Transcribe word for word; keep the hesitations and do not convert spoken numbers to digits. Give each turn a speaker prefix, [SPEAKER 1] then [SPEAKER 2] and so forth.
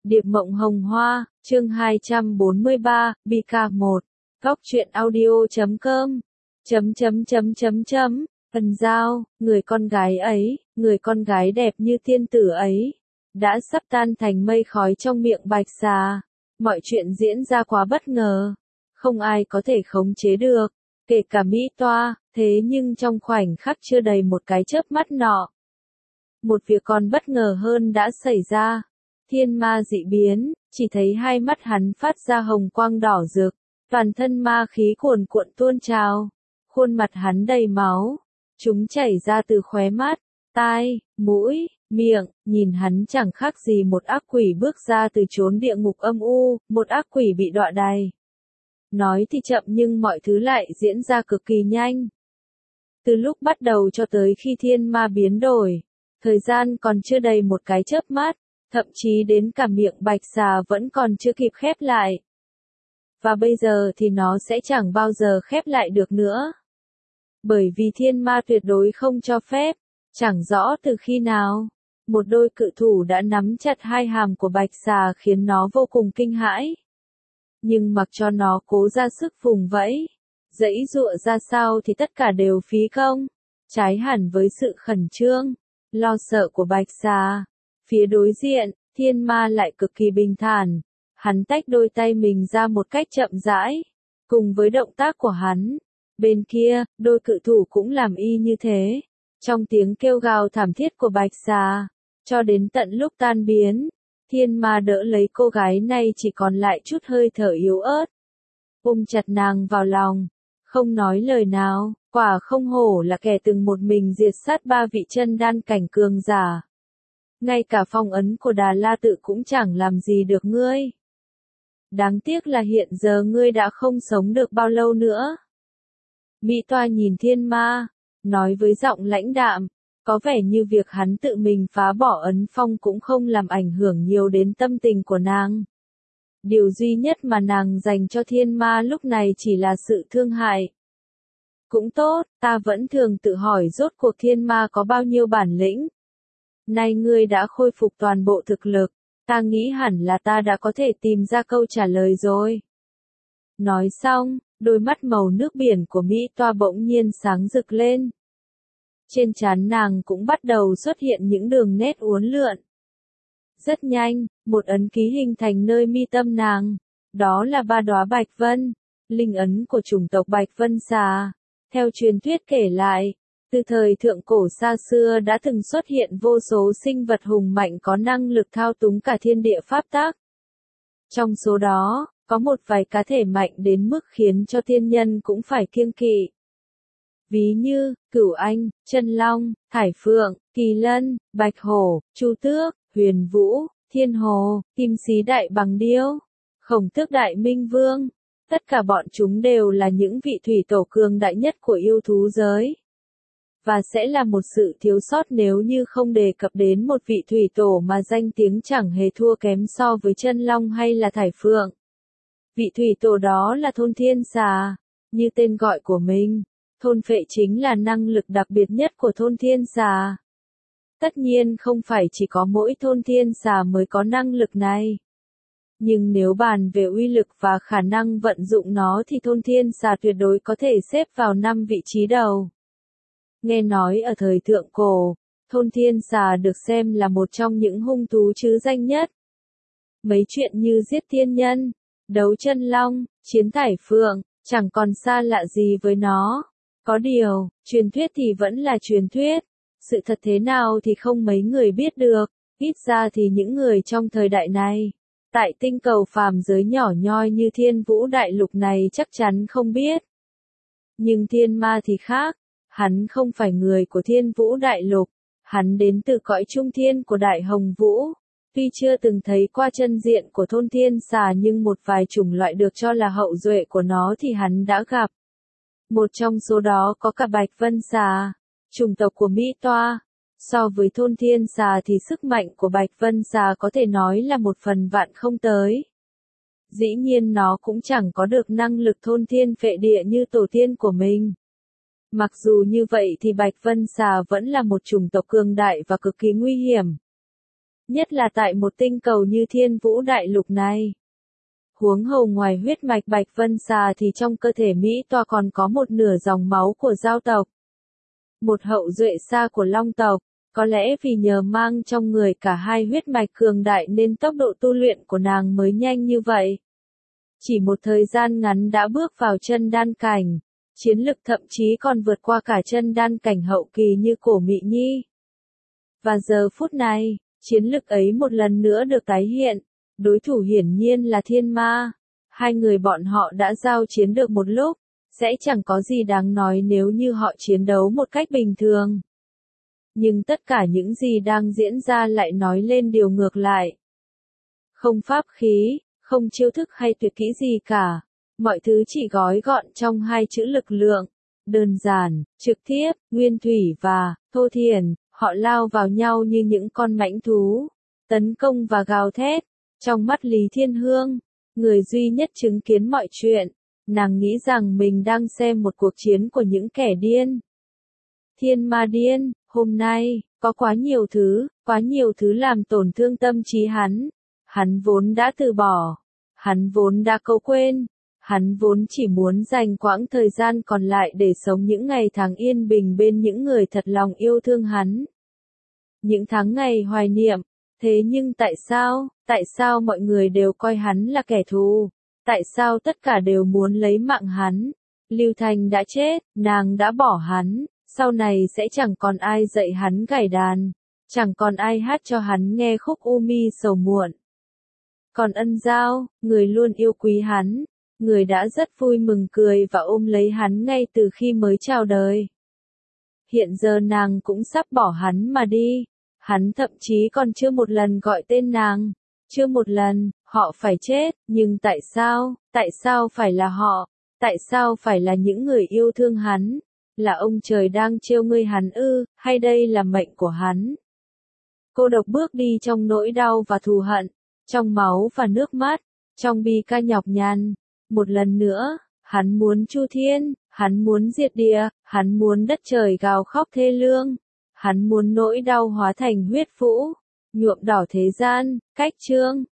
[SPEAKER 1] Điệp Mộng Hồng Hoa, chương hai trăm bốn mươi ba, bi ca một. Góc truyện audio chấm com. Chấm chấm chấm chấm chấm. Phần giao, người con gái ấy, người con gái đẹp như tiên tử ấy, đã sắp tan thành mây khói trong miệng Bạch Xà. Mọi chuyện diễn ra quá bất ngờ, không ai có thể khống chế được, kể cả Mỹ Toa, thế nhưng trong khoảnh khắc chưa đầy một cái chớp mắt nọ, một việc còn bất ngờ hơn đã xảy ra. Thiên ma dị biến, chỉ thấy hai mắt hắn phát ra hồng quang đỏ rực, toàn thân ma khí cuồn cuộn tuôn trào, khuôn mặt hắn đầy máu, chúng chảy ra từ khóe mắt, tai, mũi, miệng, nhìn hắn chẳng khác gì một ác quỷ bước ra từ chốn địa ngục âm u, một ác quỷ bị đọa đày. Nói thì chậm nhưng mọi thứ lại diễn ra cực kỳ nhanh. Từ lúc bắt đầu cho tới khi thiên ma biến đổi, thời gian còn chưa đầy một cái chớp mắt, thậm chí đến cả miệng Bạch Xà vẫn còn chưa kịp khép lại. Và bây giờ thì nó sẽ chẳng bao giờ khép lại được nữa. Bởi vì thiên ma tuyệt đối không cho phép, chẳng rõ từ khi nào, một đôi cự thủ đã nắm chặt hai hàm của Bạch Xà khiến nó vô cùng kinh hãi. Nhưng mặc cho nó cố ra sức vùng vẫy, giãy giụa ra sao thì tất cả đều phí công, trái hẳn với sự khẩn trương, lo sợ của Bạch Xà. Phía đối diện, thiên ma lại cực kỳ bình thản, hắn tách đôi tay mình ra một cách chậm rãi, cùng với động tác của hắn. Bên kia, đôi cự thủ cũng làm y như thế, trong tiếng kêu gào thảm thiết của Bạch Xà, cho đến tận lúc tan biến, thiên ma đỡ lấy cô gái này chỉ còn lại chút hơi thở yếu ớt, ôm chặt nàng vào lòng, không nói lời nào, quả không hổ là kẻ từng một mình diệt sát ba vị chân đan cảnh cường giả. Ngay cả phong ấn của Đà La Tự cũng chẳng làm gì được ngươi. Đáng tiếc là hiện giờ ngươi đã không sống được bao lâu nữa. Mỹ Toa nhìn thiên ma, nói với giọng lãnh đạm, có vẻ như việc hắn tự mình phá bỏ ấn phong cũng không làm ảnh hưởng nhiều đến tâm tình của nàng. Điều duy nhất mà nàng dành cho thiên ma lúc này chỉ là sự thương hại. Cũng tốt, ta vẫn thường tự hỏi rốt cuộc thiên ma có bao nhiêu bản lĩnh. Nay ngươi đã khôi phục toàn bộ thực lực, ta nghĩ hẳn là ta đã có thể tìm ra câu trả lời rồi. Nói xong, đôi mắt màu nước biển của Mỹ Toa bỗng nhiên sáng rực lên. Trên trán nàng cũng bắt đầu xuất hiện những đường nét uốn lượn. Rất nhanh, một ấn ký hình thành nơi mi tâm nàng, đó là ba đóa bạch vân, linh ấn của chủng tộc Bạch Vân Xà. Theo truyền thuyết kể lại, từ thời thượng cổ xa xưa đã từng xuất hiện vô số sinh vật hùng mạnh có năng lực thao túng cả thiên địa pháp tắc. Trong số đó, có một vài cá thể mạnh đến mức khiến cho thiên nhân cũng phải kiêng kỵ. Ví như, Cửu Anh, Chân Long, Thải Phượng, Kỳ Lân, Bạch Hổ, Chu Tước, Huyền Vũ, Thiên Hồ, Kim Sĩ Đại Bằng Điêu, Khổng Tước Đại Minh Vương. Tất cả bọn chúng đều là những vị thủy tổ cường đại nhất của yêu thú giới. Và sẽ là một sự thiếu sót nếu như không đề cập đến một vị thủy tổ mà danh tiếng chẳng hề thua kém so với Chân Long hay là Thải Phượng. Vị thủy tổ đó là Thôn Thiên Xà. Như tên gọi của mình, thôn phệ chính là năng lực đặc biệt nhất của Thôn Thiên Xà. Tất nhiên không phải chỉ có mỗi Thôn Thiên Xà mới có năng lực này. Nhưng nếu bàn về uy lực và khả năng vận dụng nó thì Thôn Thiên Xà tuyệt đối có thể xếp vào năm vị trí đầu. Nghe nói ở thời thượng cổ, Thôn Thiên Xà được xem là một trong những hung thú trứ danh nhất. Mấy chuyện như giết thiên nhân, đấu Chân Long, chiến Thải Phượng, chẳng còn xa lạ gì với nó. Có điều, truyền thuyết thì vẫn là truyền thuyết. Sự thật thế nào thì không mấy người biết được, ít ra thì những người trong thời đại này, tại tinh cầu phàm giới nhỏ nhoi như Thiên Vũ Đại Lục này chắc chắn không biết. Nhưng thiên ma thì khác, hắn không phải người của Thiên Vũ Đại Lục, hắn đến từ cõi trung thiên của Đại Hồng Vũ. Tuy chưa từng thấy qua chân diện của Thôn Thiên Xà nhưng một vài chủng loại được cho là hậu duệ của nó thì hắn đã gặp. Một trong số đó có cả Bạch Vân Xà, chủng tộc của Mỹ Toa. So với Thôn Thiên Xà thì sức mạnh của Bạch Vân Xà có thể nói là một phần vạn không tới. Dĩ nhiên nó cũng chẳng có được năng lực thôn thiên phệ địa như tổ tiên của mình. Mặc dù như vậy thì Bạch Vân Xà vẫn là một chủng tộc cường đại và cực kỳ nguy hiểm. nhất là tại một tinh cầu như Thiên Vũ Đại Lục này. Huống hồ ngoài huyết mạch Bạch Vân Xà thì trong cơ thể Mỹ Toa còn có một nửa dòng máu của Dao tộc. Một hậu duệ xa của Long tộc, có lẽ vì nhờ mang trong người cả hai huyết mạch cường đại nên tốc độ tu luyện của nàng mới nhanh như vậy. Chỉ một thời gian ngắn đã bước vào chân đan cảnh, chiến lực thậm chí còn vượt qua cả chân đan cảnh hậu kỳ như Cổ Mị Nhi. Và giờ phút này, chiến lực ấy một lần nữa được tái hiện, đối thủ hiển nhiên là Thiên Ma. Hai người bọn họ đã giao chiến được một lúc, sẽ chẳng có gì đáng nói nếu như họ chiến đấu một cách bình thường. Nhưng tất cả những gì đang diễn ra lại nói lên điều ngược lại. Không pháp khí, không chiêu thức hay tuyệt kỹ gì cả, mọi thứ chỉ gói gọn trong hai chữ lực lượng. Đơn giản, trực tiếp, nguyên thủy và thô thiển, họ lao vào nhau như những con mãnh thú, tấn công và gào thét. Trong mắt Lý Thiên Hương, người duy nhất chứng kiến mọi chuyện, nàng nghĩ rằng mình đang xem một cuộc chiến của những kẻ điên. Thiên Ma điên, hôm nay, có quá nhiều thứ, quá nhiều thứ làm tổn thương tâm trí hắn. Hắn vốn đã từ bỏ, hắn vốn đã câu quên, hắn vốn chỉ muốn dành quãng thời gian còn lại để sống những ngày tháng yên bình bên những người thật lòng yêu thương hắn. Những tháng ngày hoài niệm, thế nhưng tại sao, tại sao mọi người đều coi hắn là kẻ thù? Tại sao tất cả đều muốn lấy mạng hắn? Lưu Thành đã chết, nàng đã bỏ hắn, sau này sẽ chẳng còn ai dạy hắn gảy đàn, chẳng còn ai hát cho hắn nghe khúc U Mi sầu muộn. Còn Ân Giao, người luôn yêu quý hắn, người đã rất vui mừng cười và ôm lấy hắn ngay từ khi mới chào đời. Hiện giờ nàng cũng sắp bỏ hắn mà đi, hắn thậm chí còn chưa một lần gọi tên nàng, chưa một lần, họ phải chết, nhưng tại sao, tại sao phải là họ, tại sao phải là những người yêu thương hắn, là ông trời đang trêu ngươi hắn ư, hay đây là mệnh của hắn? Cô độc bước đi trong nỗi đau và thù hận, trong máu và nước mắt, trong bi ca nhọc nhằn. Một lần nữa, hắn muốn chu thiên, hắn muốn diệt địa, hắn muốn đất trời gào khóc thê lương, hắn muốn nỗi đau hóa thành huyết phũ, nhuộm đỏ thế gian. Cách chương